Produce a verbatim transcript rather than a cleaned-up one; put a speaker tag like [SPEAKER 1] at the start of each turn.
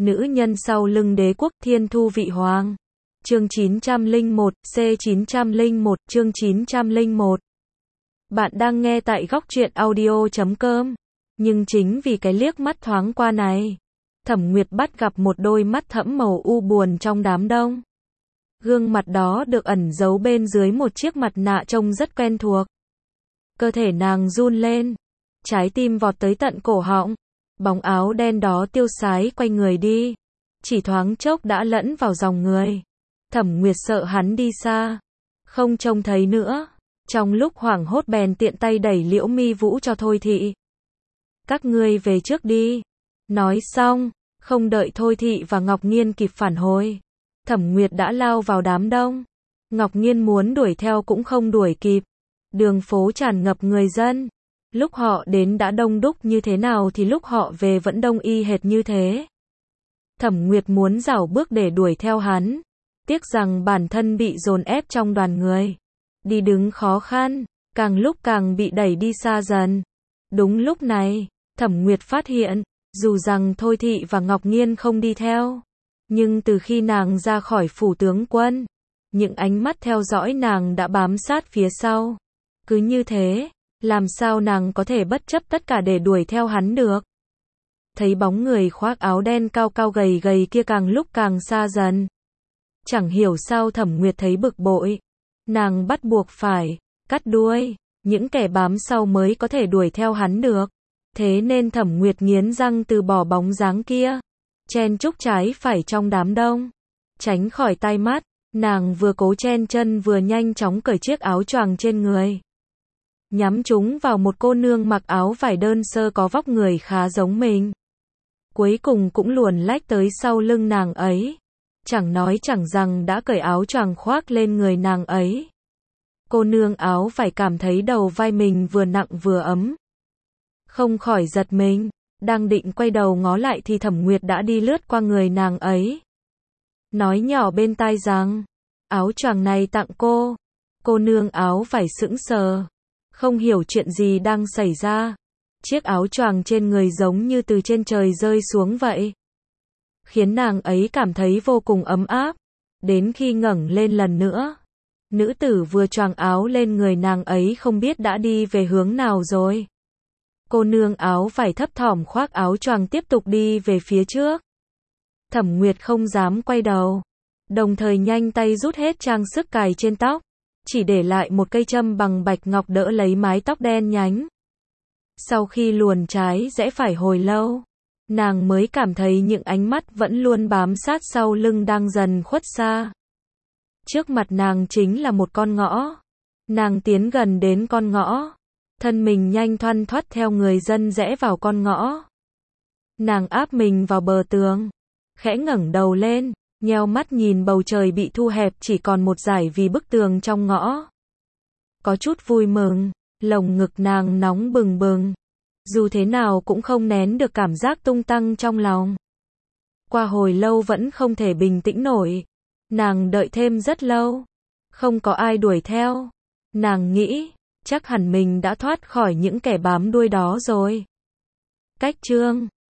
[SPEAKER 1] Nữ nhân sau lưng đế quốc Thiên Thu Vị Hoàng. Chương chín trăm lẻ một, C chín trăm lẻ một, chương chín trăm lẻ một. Bạn đang nghe tại góc truyện audio chấm com. Nhưng chính vì cái liếc mắt thoáng qua này, Thẩm Nguyệt bắt gặp một đôi mắt thẫm màu u buồn trong đám đông. Gương mặt đó được ẩn giấu bên dưới một chiếc mặt nạ trông rất quen thuộc. Cơ thể nàng run lên, trái tim vọt tới tận cổ họng. Bóng áo đen đó tiêu sái quay người đi, chỉ thoáng chốc đã lẫn vào dòng người. Thẩm Nguyệt sợ hắn đi xa, không trông thấy nữa. Trong lúc hoảng hốt bèn tiện tay đẩy Liễu Mi Vũ cho Thôi Thị. Các ngươi về trước đi. Nói xong, không đợi Thôi Thị và Ngọc Nghiên kịp phản hồi, Thẩm Nguyệt đã lao vào đám đông. Ngọc Nghiên muốn đuổi theo cũng không đuổi kịp. Đường phố tràn ngập người dân. Lúc họ đến đã đông đúc như thế nào thì lúc họ về vẫn đông y hệt như thế. Thẩm Nguyệt muốn rảo bước để đuổi theo hắn, tiếc rằng bản thân bị dồn ép trong đoàn người. Đi đứng khó khăn, càng lúc càng bị đẩy đi xa dần. Đúng lúc này, Thẩm Nguyệt phát hiện, dù rằng Thôi Thị và Ngọc Nghiên không đi theo, nhưng từ khi nàng ra khỏi phủ tướng quân, những ánh mắt theo dõi nàng đã bám sát phía sau. Cứ như thế, làm sao nàng có thể bất chấp tất cả để đuổi theo hắn được? Thấy bóng người khoác áo đen cao cao gầy gầy kia càng lúc càng xa dần. Chẳng hiểu sao Thẩm Nguyệt thấy bực bội. Nàng bắt buộc phải cắt đuôi những kẻ bám sau mới có thể đuổi theo hắn được. Thế nên Thẩm Nguyệt nghiến răng từ bỏ bóng dáng kia, chen chúc trái phải trong đám đông, tránh khỏi tai mắt. Nàng vừa cố chen chân vừa nhanh chóng cởi chiếc áo choàng trên người, nhắm chúng vào một cô nương mặc áo vải đơn sơ có vóc người khá giống mình. Cuối cùng cũng luồn lách tới sau lưng nàng ấy. Chẳng nói chẳng rằng đã cởi áo choàng khoác lên người nàng ấy. Cô nương áo vải cảm thấy đầu vai mình vừa nặng vừa ấm, không khỏi giật mình. Đang định quay đầu ngó lại thì Thẩm Nguyệt đã đi lướt qua người nàng ấy, nói nhỏ bên tai rằng, áo choàng này tặng cô. Cô nương áo vải sững sờ, không hiểu chuyện gì đang xảy ra. Chiếc áo choàng trên người giống như từ trên trời rơi xuống vậy, khiến nàng ấy cảm thấy vô cùng ấm áp. Đến khi ngẩng lên lần nữa, nữ tử vừa choàng áo lên người nàng ấy không biết đã đi về hướng nào rồi. Cô nương áo vải thấp thỏm khoác áo choàng tiếp tục đi về phía trước. Thẩm Nguyệt không dám quay đầu, đồng thời nhanh tay rút hết trang sức cài trên tóc, chỉ để lại một cây châm bằng bạch ngọc đỡ lấy mái tóc đen nhánh. Sau khi luồn trái rẽ phải hồi lâu, nàng mới cảm thấy những ánh mắt vẫn luôn bám sát sau lưng đang dần khuất xa. Trước mặt nàng chính là một con ngõ. Nàng tiến gần đến con ngõ, thân mình nhanh thoăn thoắt theo người dân rẽ vào con ngõ. Nàng áp mình vào bờ tường, khẽ ngẩng đầu lên, nheo mắt nhìn bầu trời bị thu hẹp chỉ còn một dải vì bức tường trong ngõ. Có chút vui mừng, lồng ngực nàng nóng bừng bừng. Dù thế nào cũng không nén được cảm giác tung tăng trong lòng. Qua hồi lâu vẫn không thể bình tĩnh nổi. Nàng đợi thêm rất lâu, không có ai đuổi theo. Nàng nghĩ, chắc hẳn mình đã thoát khỏi những kẻ bám đuôi đó rồi. Cách chương